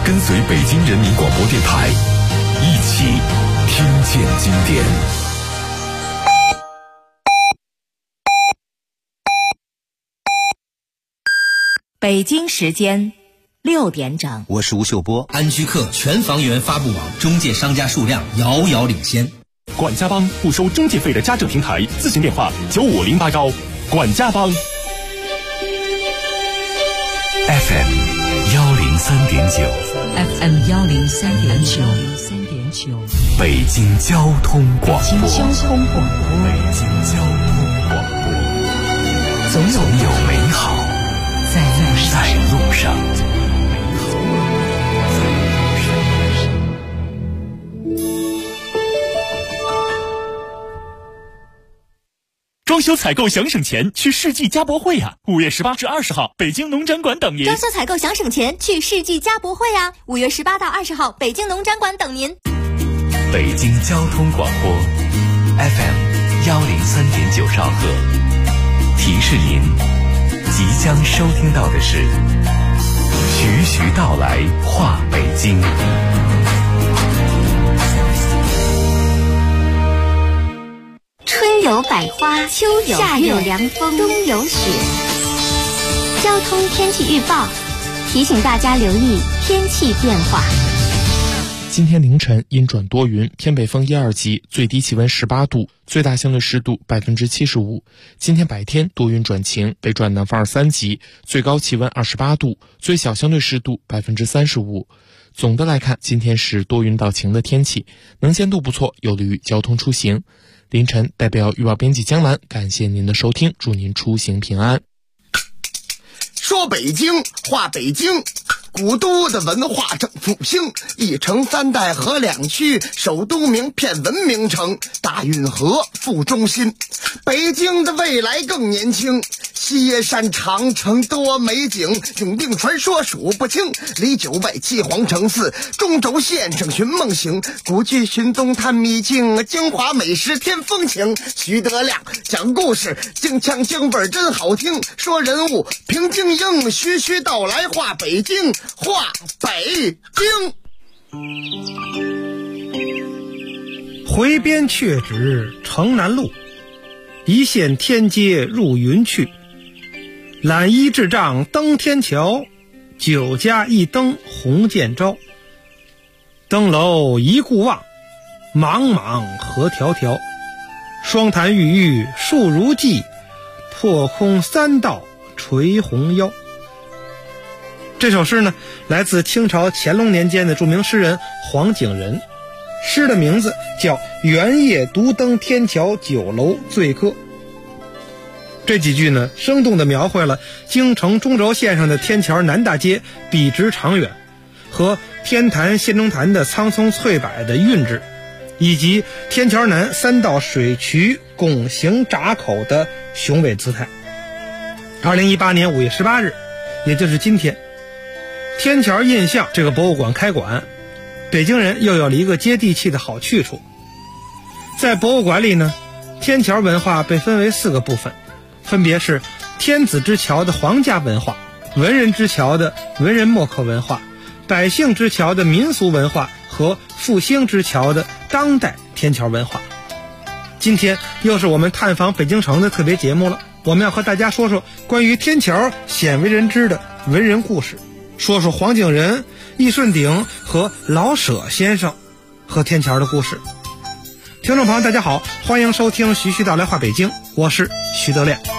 跟随北京人民广播电台，一起听见经典。 北京时间6点整， 我是吴秀波。 安居客全房源发布网中介商家数量遥遥领先。 管家帮不收中介费的家政平台，咨询电话95080。管家帮 FM 103.9， 北京交通广播，总有美好在路上。 装修采购想省钱，去世纪家博会呀！5月18至20号，北京农展馆等您。 装修采购想省钱，去世纪家博会呀！5月18到20号，北京农展馆等您。 北京交通广播 FM 103.9兆赫，提示您即将收听到的是徐徐道来话北京。 春有百花，秋有夏有凉风，冬有雪。交通天气预报提醒大家留意天气变化。 今天凌晨阴转多云，偏北风1、2级，最低气温18度，最大相对湿度75%。今天白天多云转晴，北转南风2、3级，最高气温28度，最小相对湿度35%。总的来看，今天是多云到晴的天气，能见度不错，有利于交通出行。凌晨代表预报编辑江兰，感谢您的收听，祝您出行平安。 说北京话北京，古都的文化正复兴，一城3代河2区，首都名片文明城，大运河副中心。北京的未来更年轻，西山长城多美景，永定传说数不清，离9外7皇城4，中轴线上寻梦行，古剧寻踪探秘境，京华美食添风情。徐德亮讲故事，京腔京味真好听，说人物评京英，徐徐道来话北京，话北京。 回边却止城南路，一线天街入云去。揽衣智障登天桥，9家一灯红渐朝。登楼一顾望，茫茫河迢迢。双潭玉玉树如寄，破空3道垂红腰。这首诗呢，来自清朝乾隆年间的著名诗人黄景仁，诗的名字叫《元夜独登天桥9楼醉歌》。这几句呢，生动地描绘了京城中轴线上的天桥南大街笔直长远，和天坛县中坛的苍松翠柏的韵致，以及天桥南3道水渠拱形闸口的雄伟姿态。2018年5月18日，也就是今天，天桥印象这个博物馆开馆，北京人又有了一个接地气的好去处。在博物馆里呢，天桥文化被分为4个部分，分别是天子之桥的皇家文化，文人之桥的文人墨客文化，百姓之桥的民俗文化和复兴之桥的当代天桥文化。今天又是我们探访北京城的特别节目了，我们要和大家说说关于天桥鲜为人知的文人故事，说说黄景仁、易顺鼎和老舍先生和天桥的故事。听众朋友大家好，欢迎收听徐徐道来话北京，我是徐德亮。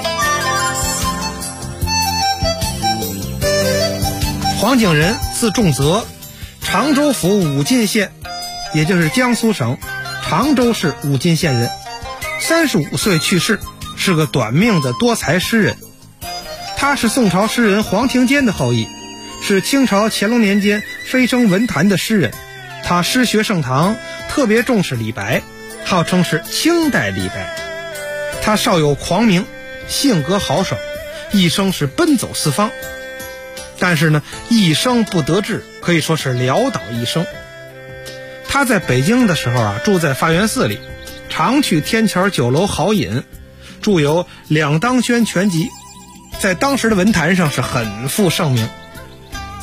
黄景仁字仲泽，常州府武进县，也就是江苏省常州市武进县人，35岁去世，是个短命的多才诗人。他是宋朝诗人黄庭坚的后裔，是清朝乾隆年间飞升文坛的诗人。他诗学盛唐，特别重视李白，号称是清代李白。他少有狂名，性格豪爽，一生是奔走四方，但是呢，一生不得志，可以说是潦倒一生。他在北京的时候啊，住在发源寺里，常去天桥9楼豪饮，著有《两当轩全集》，在当时的文坛上是很负盛名。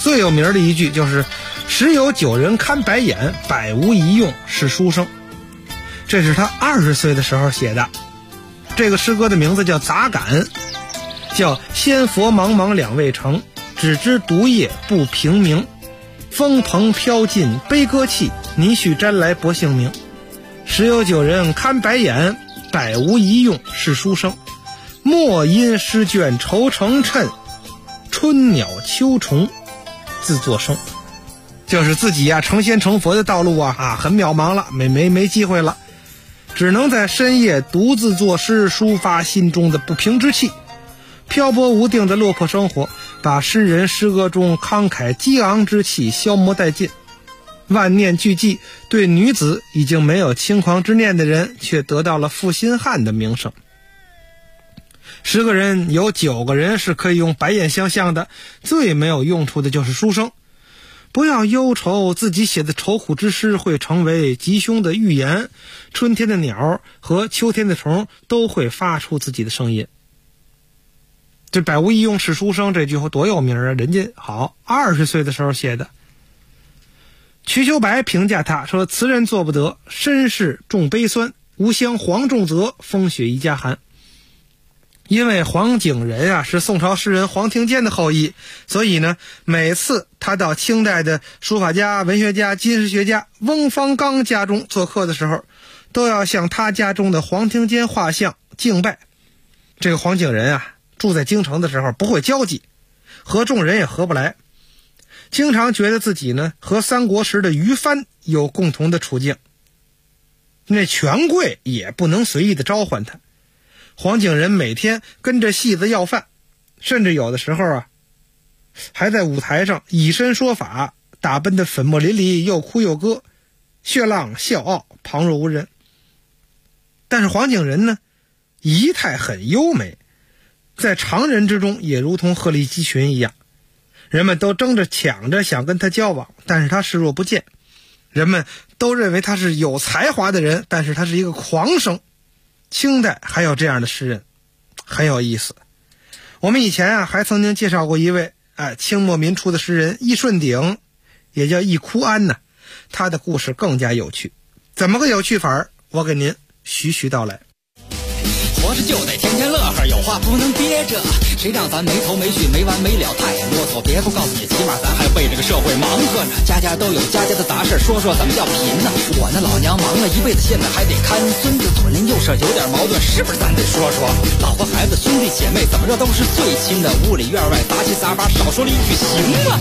最有名的一句就是时有9人看白眼，百无一用是书生。这是他20岁的时候写的。这个诗歌的名字叫杂感，叫仙佛茫茫两未成，只知独夜不平明。风蓬飘尽悲歌泣，泥絮沾来薄幸名。时有9人看白眼，百无一用是书生。莫因诗卷愁成谶，春鸟秋虫自作声。就是自己成仙成佛的道路很渺茫了，没机会了，只能在深夜独自作诗，抒发心中的不平之气。漂泊无定的落魄生活，把诗人诗歌中慷慨激昂之气消磨殆尽。万念俱寂，对女子已经没有轻狂之念的人，却得到了负心汉的名声。10个人有9个人是可以用白眼相向的，最没有用处的就是书生。不要忧愁自己写的愁苦之诗会成为吉凶的预言，春天的鸟和秋天的虫都会发出自己的声音。这百无一用是书生这句话多有名啊！人家20岁的时候写的。瞿秋白评价他说：“词人做不得，身世重悲酸，吾乡黄仲泽，风雪一家寒。”因为黄景仁是宋朝诗人黄庭坚的后裔，所以呢，每次他到清代的书法家、文学家、金石学家翁方刚家中做客的时候，都要向他家中的黄庭坚画像敬拜。这个黄景仁住在京城的时候不会交际，和众人也合不来，经常觉得自己呢和三国时的于藩有共同的处境。那权贵也不能随意的召唤他。黄景仁每天跟着戏子要饭，甚至有的时候还在舞台上以身说法，打扮得粉墨淋漓，又哭又歌，血浪笑傲，旁若无人。但是黄景仁呢，仪态很优美，在常人之中也如同鹤立鸡群一样，人们都争着抢着想跟他交往，但是他视若不见。人们都认为他是有才华的人，但是他是一个狂生。清代还有这样的诗人，很有意思。我们以前还曾经介绍过一位清末民初的诗人易顺鼎，也叫易枯庵呢。他的故事更加有趣，怎么个有趣法？我给您徐徐道来。 活着就得天天乐呵，有话不能憋着，谁让咱没头没绪没完没了太啰嗦。别不告诉你，起码咱还为这个社会忙活呢。家家都有家家的杂事，说怎么叫贫呢？我那老娘忙了一辈子，现在还得看孙子，左邻右舍有点矛盾，是不是咱得说？老婆孩子兄弟姐妹怎么着都是最亲的，屋里院外杂七杂八，少说了一句行吗？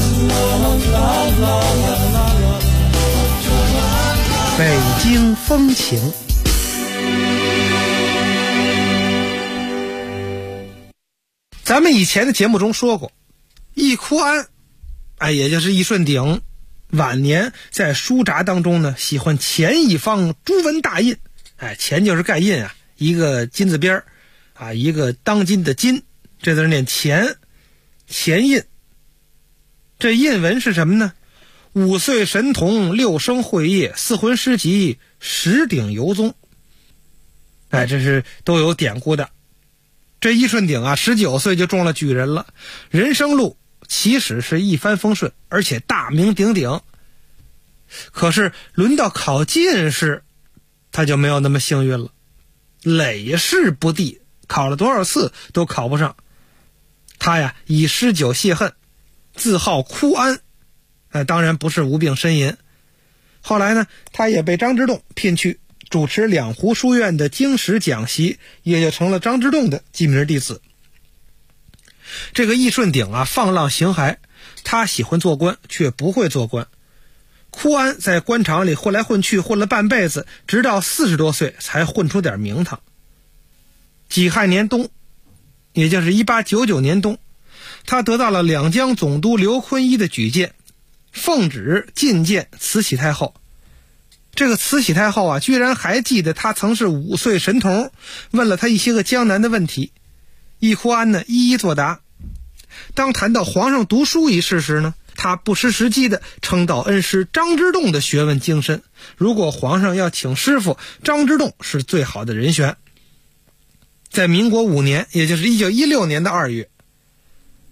北京风情。咱们以前的节目中说过，易枯庵也就是易顺鼎，晚年在书札当中呢，喜欢钱一方朱文大印。钱就是盖印一个金字边一个当今的金，这字念钱，钱印。这印文是什么呢？5岁神童，6生会业，4魂诗集，10鼎游踪。这是都有典故的。这易顺鼎19岁就中了举人了，人生路起始是一帆风顺，而且大名鼎鼎。可是轮到考进士，他就没有那么幸运了，累试不第，考了多少次都考不上。他以诗酒泄恨，自号枯庵，当然不是无病呻吟。后来呢，他也被张之洞聘去主持两湖书院的经史讲习，也就成了张之洞的记名弟子。这个易顺鼎放浪形骸，他喜欢做官，却不会做官。枯庵在官场里混来混去，混了半辈子，直到40多岁才混出点名堂。己亥年冬，也就是1899年冬，他得到了两江总督刘坤一的举荐，奉旨觐见慈禧太后。这个慈禧太后居然还记得他曾是5岁神童，问了他一些个江南的问题。易枯庵呢一一作答。当谈到皇上读书一事时呢，他不失时机的称道恩师张之洞的学问精深，如果皇上要请师傅，张之洞是最好的人选。在民国5年，也就是1916年的2月，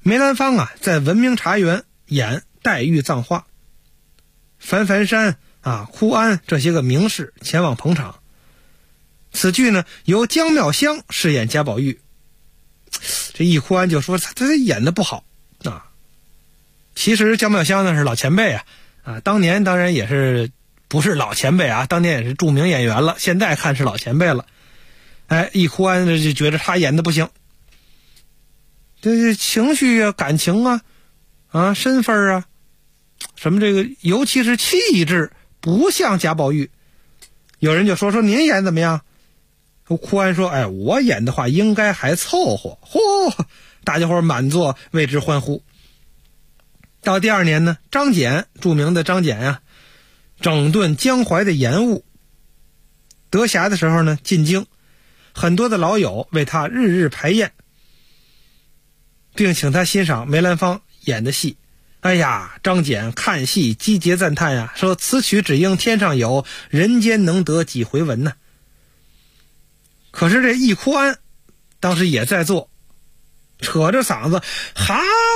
梅兰芳啊，在文明茶园演黛玉葬花，樊樊山啊、哭安这些个名士前往捧场。此剧呢，由姜妙香饰演贾宝玉。这易哭安就说他演的不好啊。其实姜妙香呢是老前辈啊，当年当然也是不是老前辈啊，当年也是著名演员了，现在看是老前辈了。易哭安就觉得他演的不行，这情绪啊、感情啊、身份啊，什么这个，尤其是气质不像贾宝玉。有人就说您演怎么样？哭安说我演的话应该还凑合。大家伙满座为之欢呼。到第二年呢，张謇，著名的张謇整顿江淮的盐务。得暇的时候呢，进京，很多的老友为他日日排宴，并请他欣赏梅兰芳演的戏。张謇看戏击节赞叹说此曲只应天上有，人间能得几回闻呢。可是这易哭安当时也在座，扯着嗓子好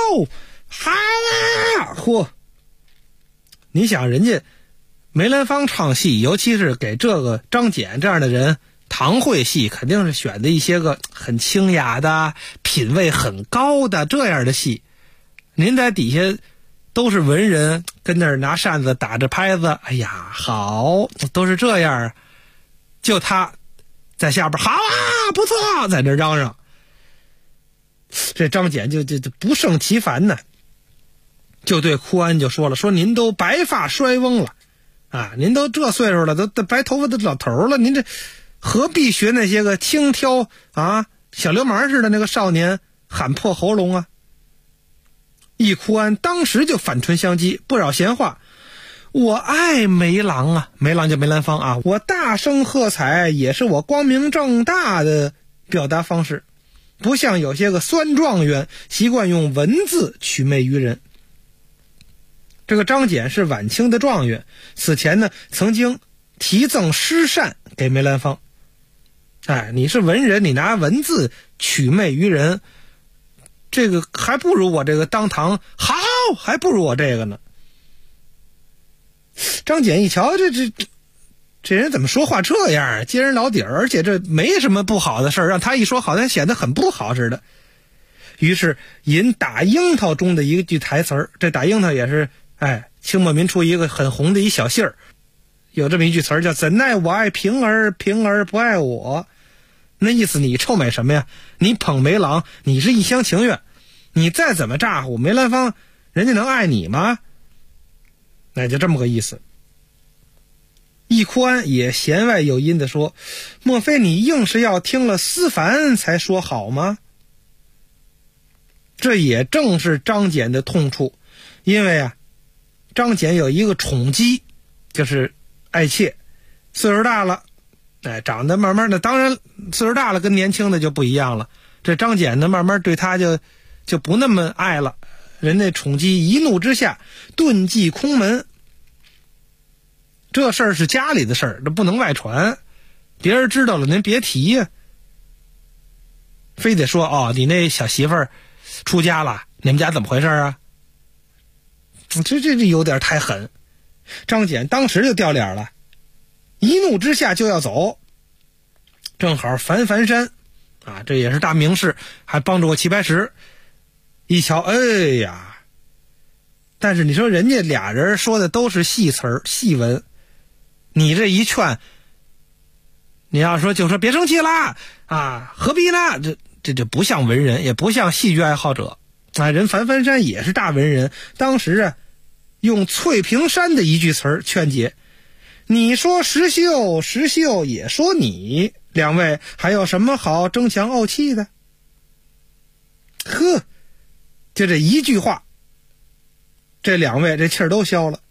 啊！你想人家梅兰芳唱戏，尤其是给这个张謇这样的人堂会戏，肯定是选的一些个很清雅的、品味很高的这样的戏。您在底下都是文人，跟那儿拿扇子打着拍子，好，都是这样。就他在下边好啊，不错，在这嚷嚷。这张謇就不胜其烦呢，就对哭安就说了，说您都白发衰翁了您都这岁数了，都白头发的老头了，您这何必学那些个轻佻小流氓似的那个少年喊破喉咙易哭安当时就反唇相讥，不扰闲话。我爱梅郎梅郎就梅兰芳我大声喝彩也是我光明正大的表达方式，不像有些个酸状元习惯用文字取媚于人。这个张謇是晚清的状元，此前呢曾经题赠诗扇给梅兰芳。你是文人，你拿文字取媚于人，这个还不如我这个当堂好，还不如我这个呢。张謇一瞧，这人怎么说话这样，揭人老底儿，而且这没什么不好的事儿，让他一说好像显得很不好似的。于是引打樱桃中的一句台词儿，这打樱桃也是清末民初一个很红的一小戏儿，有这么一句词儿叫怎奈我爱平儿，平儿不爱我。那意思你臭美什么呀？你捧梅郎，你是一厢情愿，你再怎么咋呼梅兰芳，人家能爱你吗？那就这么个意思。易哭安也弦外有音地说，莫非你硬是要听了思凡才说好吗？这也正是张謇的痛处，因为张謇有一个宠姬，就是爱妾，岁数大了，长得慢慢的，当然岁数大了跟年轻的就不一样了。这张謇呢，慢慢对他就不那么爱了。人家宠姬一怒之下遁迹空门，这事儿是家里的事儿，这不能外传，别人知道了您别提呀。非得说你那小媳妇儿出家了，你们家怎么回事啊？这有点太狠。张謇当时就掉脸了，一怒之下就要走。正好樊樊山这也是大名士，还帮助过齐白石。一瞧，但是你说人家俩人说的都是戏词儿戏文，你这一劝，你要说就说别生气啦何必呢？这不像文人，也不像戏剧爱好者人樊樊山也是大文人，当时用翠屏山的一句词儿劝解，你说石秀，石秀也说你，两位还有什么好争强怄气的？就这一句话，这两位这气儿都消了。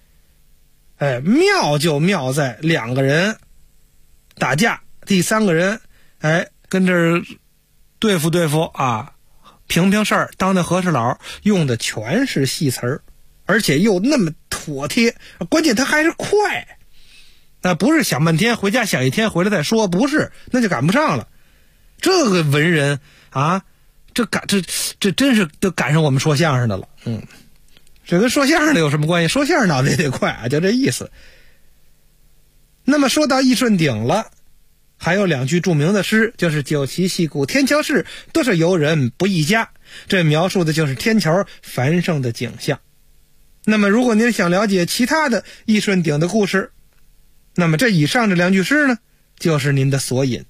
妙就妙在两个人打架，第三个人跟这儿对付对付平平事儿，当那和事佬，用的全是戏词儿，而且又那么妥帖，关键他还是快。不是想半天回家想一天回来再说，不是，那就赶不上了。这个文人这真是都赶上我们说相声的了。这跟说相声的有什么关系？说相声脑子也得快啊，就这意思。那么说到义顺顶了，还有2句著名的诗，就是九旗戏鼓天桥事，多少游人不一家。这描述的就是天桥繁盛的景象。那么如果您想了解其他的义顺顶的故事，那么这以上这2句诗呢，就是您的索引。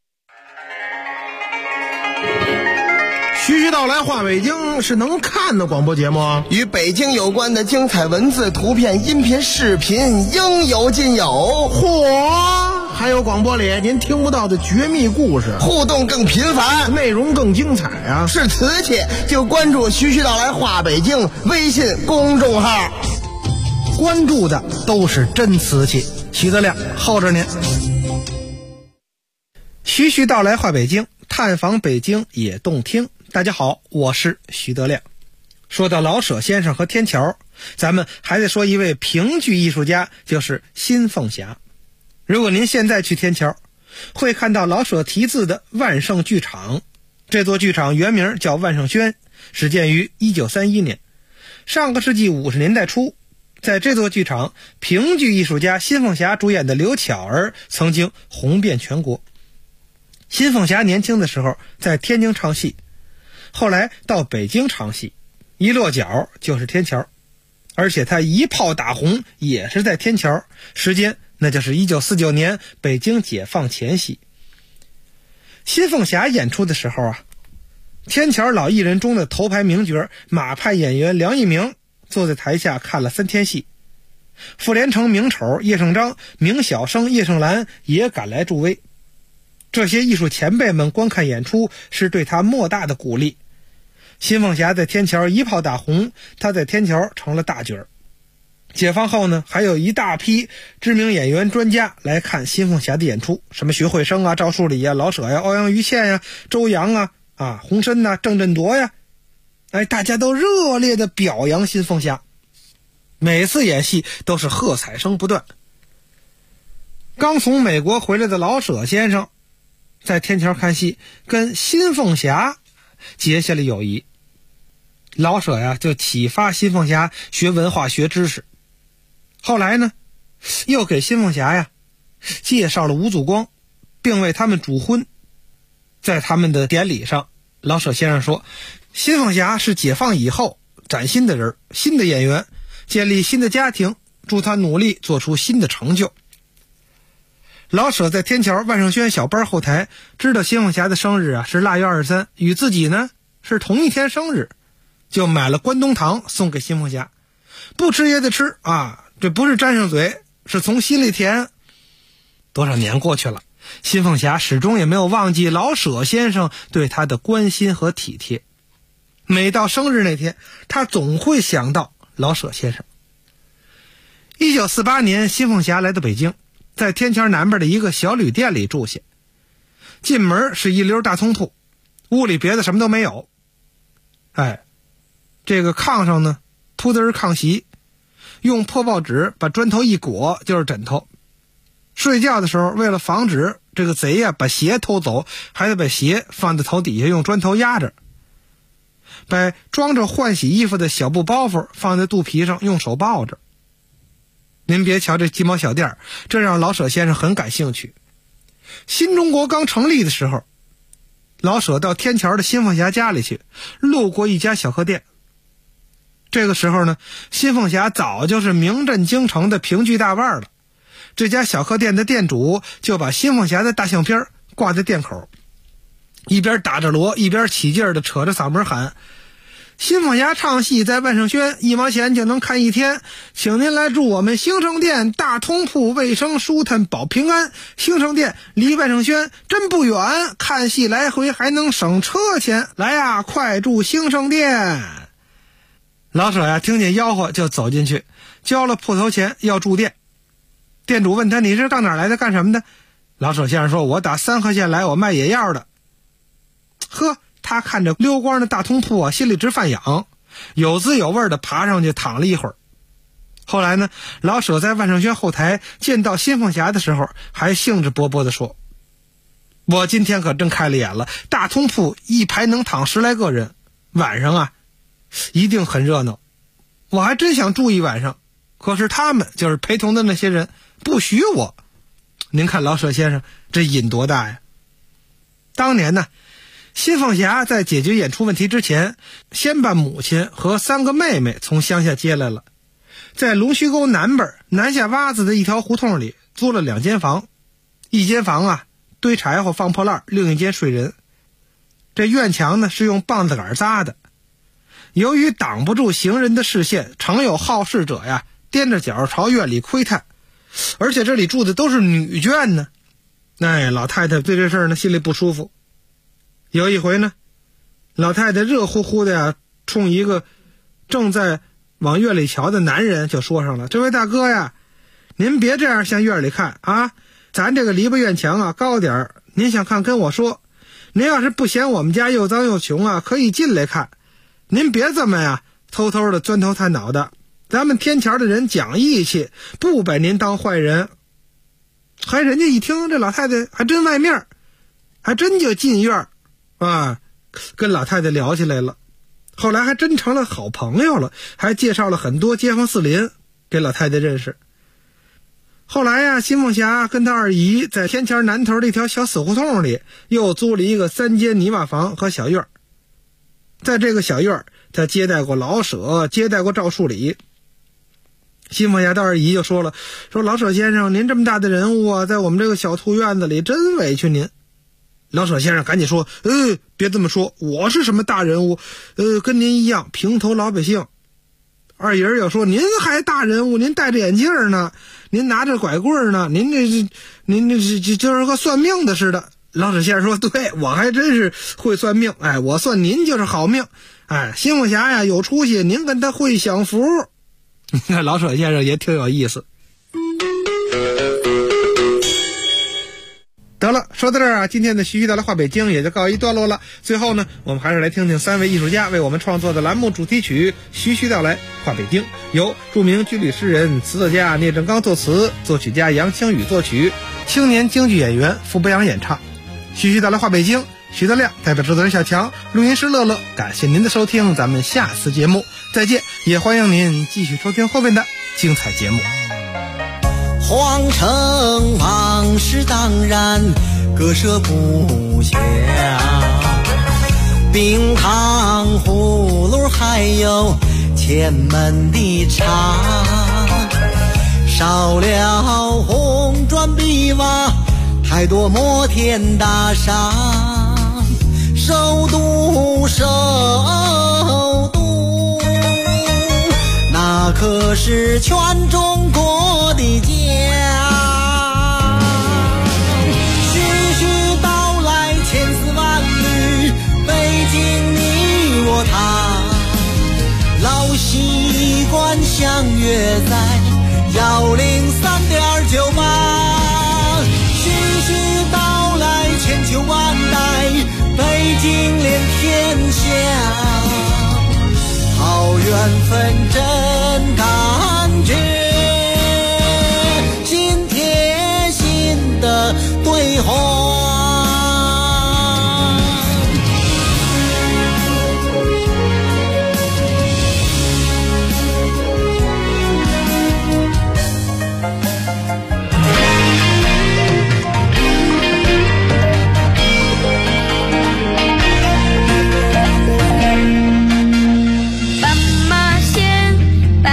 徐徐道来话北京是能看的广播节目， 与北京有关的精彩文字、图片、音频、视频应有尽有。 嚯，还有广播里您听不到的绝密故事， 互动更频繁， 内容更精彩啊！ 是瓷器就关注徐徐道来话北京微信公众号， 关注的都是真瓷器。徐德亮候着您。徐徐道来话北京，探访北京也动听。大家好，我是徐德亮。说到老舍先生和天桥，咱们还得说一位评剧艺术家，就是辛凤霞。如果您现在去天桥，会看到老舍题字的万盛剧场。这座剧场原名叫万盛轩，始建于1931年。上个世纪50年代初，在这座剧场，评剧艺术家辛凤霞主演的刘巧儿曾经红遍全国。辛凤霞年轻的时候在天津唱戏，后来到北京唱戏，一落脚就是天桥，而且他一炮打红也是在天桥，时间那就是1949年北京解放前夕。辛凤霞演出的时候啊，天桥老艺人中的头牌名角马派演员梁一鸣坐在台下看了3天戏，傅连城名丑叶圣章、名小生叶圣兰也赶来助威。这些艺术前辈们观看演出是对他莫大的鼓励。辛凤霞在天桥一炮打红，他在天桥成了大角儿。解放后呢，还有一大批知名演员专家来看辛凤霞的演出，什么徐慧生啊、赵树理啊、老舍呀、欧阳予倩呀、周扬啊、洪深呐、郑振铎呀，大家都热烈的表扬辛凤霞，每次演戏都是喝彩声不断。刚从美国回来的老舍先生在天桥看戏，跟辛凤霞结下了友谊。老舍呀就启发辛凤霞学文化学知识，后来呢又给辛凤霞呀介绍了吴祖光，并为他们主婚。在他们的典礼上，老舍先生说，辛凤霞是解放以后崭新的人，新的演员，建立新的家庭，祝他努力做出新的成就。老舍在天桥万盛轩小班后台知道辛凤霞的生日是腊月23，与自己呢是同一天生日，就买了关东糖送给辛凤霞。不吃也得吃啊，这不是沾上嘴，是从心里甜。多少年过去了，辛凤霞始终也没有忘记老舍先生对她的关心和体贴。每到生日那天，她总会想到老舍先生。1948年，辛凤霞来到北京，在天桥南边的一个小旅店里住下。进门是一溜大通铺，屋里别的什么都没有。这个炕上呢铺的是炕席，用破报纸把砖头一裹就是枕头。睡觉的时候，为了防止这个贼把鞋偷走，还得把鞋放在头底下用砖头压着，把装着换洗衣服的小布包袱放在肚皮上用手抱着。您别瞧这鸡毛小店，这让老舍先生很感兴趣。新中国刚成立的时候，老舍到天桥的辛凤霞家里去，路过一家小客店。这个时候呢，辛凤霞早就是名震京城的评剧大腕了。这家小客店的店主就把辛凤霞的大相片挂在店口，一边打着锣，一边起劲的扯着嗓门喊，辛凤霞唱戏在万盛轩1毛钱就能看1天，请您来住我们兴盛店大通铺，卫生舒坦保平安。兴盛店离万盛轩真不远，看戏来回还能省车钱，来呀，快住兴盛店。老舍听见吆喝就走进去，交了铺头钱要住店。店主问他，你是到哪儿来的，干什么的？老舍先生说，我打三河县来，我卖野药的。呵，他看着溜光的大通铺心里直犯痒，有滋有味的爬上去躺了一会儿。后来呢，老舍在万盛轩后台见到辛凤霞的时候，还兴致勃勃地说， 我今天可真开了眼了，大通铺一排能躺10来个人，晚上啊一定很热闹。我还真想住一晚上，可是他们就是陪同的那些人不许我。您看老舍先生这瘾多大呀。当年呢，新凤霞在解决演出问题之前，先把母亲和3个妹妹从乡下接来了，在龙须沟南边南下洼子的一条胡同里租了2间房，一间房啊堆柴火放破烂，另一间睡人。这院墙呢是用棒子杆扎的，由于挡不住行人的视线，常有好事者呀踮着脚朝院里窥探，而且这里住的都是女眷呢。老太太对这事儿呢心里不舒服。有一回呢，老太太热乎乎的呀冲一个正在往院里瞧的男人就说上了：“这位大哥呀，您别这样向院里看啊，咱这个篱笆院墙啊高点儿，您想看跟我说，您要是不嫌我们家又脏又穷啊，可以进来看，您别这么呀偷偷的钻头探脑的，咱们天桥的人讲义气，不把您当坏人。”还人家一听这老太太还真外面，还真就进院啊，跟老太太聊起来了。后来还真成了好朋友了，还介绍了很多街坊四邻给老太太认识。后来呀，新凤霞跟她二姨在天桥南头的一条小死胡同里又租了一个3间泥瓦房和小院。在这个小院，她接待过老舍，接待过赵树理。新凤霞的二姨就说了，说老舍先生，您这么大的人物啊，在我们这个小兔院子里真委屈您。老舍先生赶紧说，别这么说，我是什么大人物，跟您一样平头老百姓。二姨儿又说，您还大人物，您戴着眼镜呢，您拿着拐棍呢，您这就是个算命的似的。老舍先生说，对，我还真是会算命，我算您就是好命，新凤霞呀有出息，您跟他会享福。老舍先生也挺有意思。得了，说到这儿啊，今天的徐徐道来话北京也就告一段落了。最后呢，我们还是来听听3位艺术家为我们创作的栏目主题曲《徐徐道来话北京》，由著名军旅诗人、词作家聂政刚作词，作曲家杨清宇作曲，青年京剧演员傅博阳演唱。徐徐道来话北京，徐德亮代表制作人小强，录音师乐乐，感谢您的收听，咱们下次节目再见，也欢迎您继续收听后面的精彩节目。 皇城往事当然割舍不下，冰糖葫芦还有前门的茶，少了红砖碧瓦，太多摩天大厦，首都那可是全中国的家。徐徐道来千丝万缕，北京你我他，老习惯相约在103.98。徐徐道来千秋万代，北京连天下，好缘分真感觉，心贴心的对话。 斑马线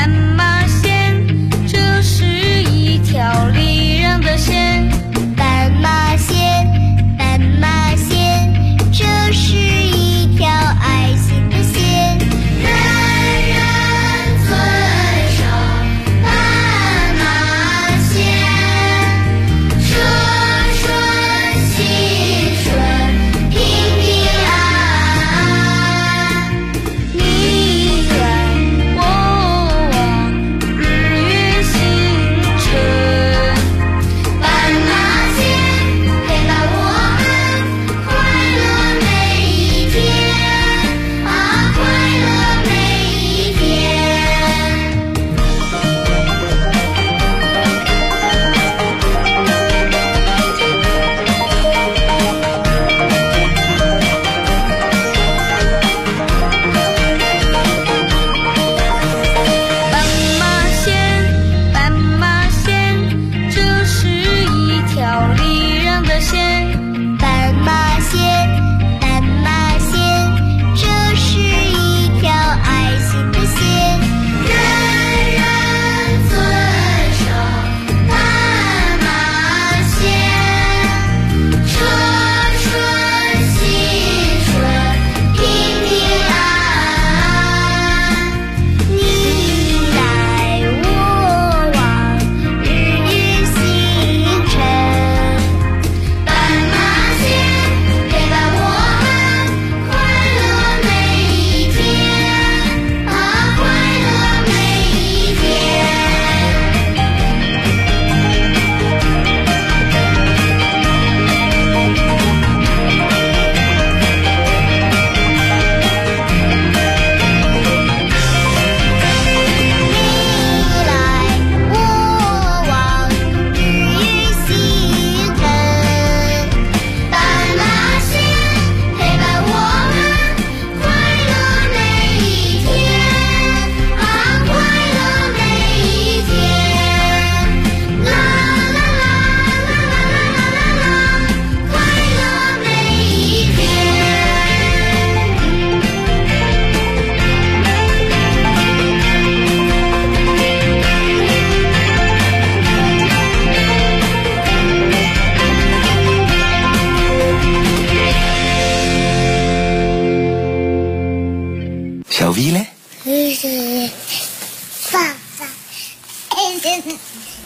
心。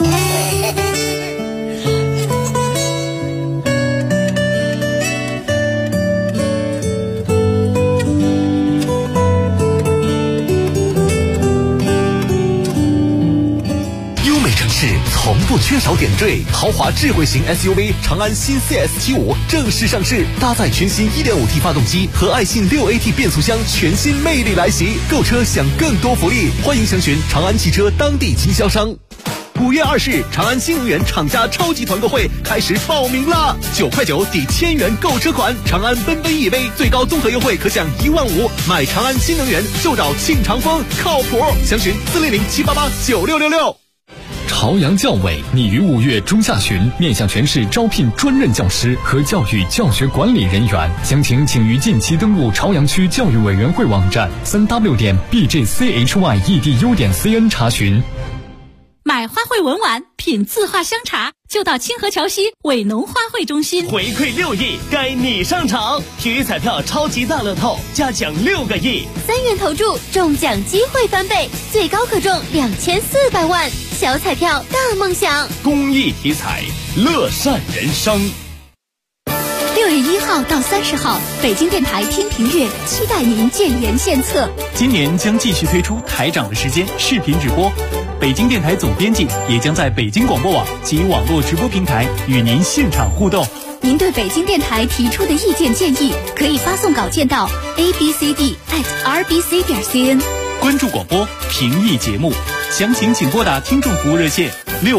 从不缺少点缀，豪华智慧型 SUV 长安新 CS75 正式上市，搭载全新 1.5T 发动机和爱信 6AT 变速箱，全新魅力来袭。购车享更多福利，欢迎详询长安汽车当地经销商。5月20日，长安新能源厂家超级团购会开始报名啦！9块9抵1000元购车款，长安奔奔 EV 最高综合优惠可享15000，买长安新能源就找庆长风，靠谱。详询400-788-9666。 朝阳教委拟于5月中下旬面向全市招聘专任教师和教育教学管理人员，详情请于近期登录朝阳区教育委员会网站3w.bjchyed.cn 查询。 买花卉文玩，品字画香茶，就到清河桥西伟农花卉中心。 回馈6亿，该你上场！体育彩票超级大乐透，加奖6个亿 ，3元投注，中奖机会翻倍，最高可中2400万。小彩票大梦想， 公益体彩，乐善人生。 6月1号到30号，北京电台听评月，期待您建言献策。 今年将继续推出台长的时间视频直播，北京电台总编辑也将在北京广播网及网络直播平台与您现场互动。 您对北京电台提出的意见建议，可以发送稿件到 abcd@rbc.cn。 关注广播，评议节目，详情请拨打听众服务热线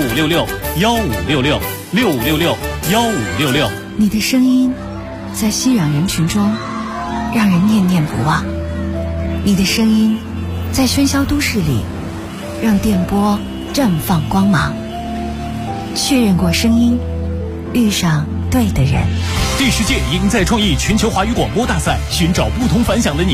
6566-1566-6566-1566。 你的声音在熙攘人群中让人念念不忘，你的声音在喧嚣都市里让电波绽放光芒。确认过声音，遇上对的人。 第10届赢在创意全球华语广播大赛，寻找不同凡响的你。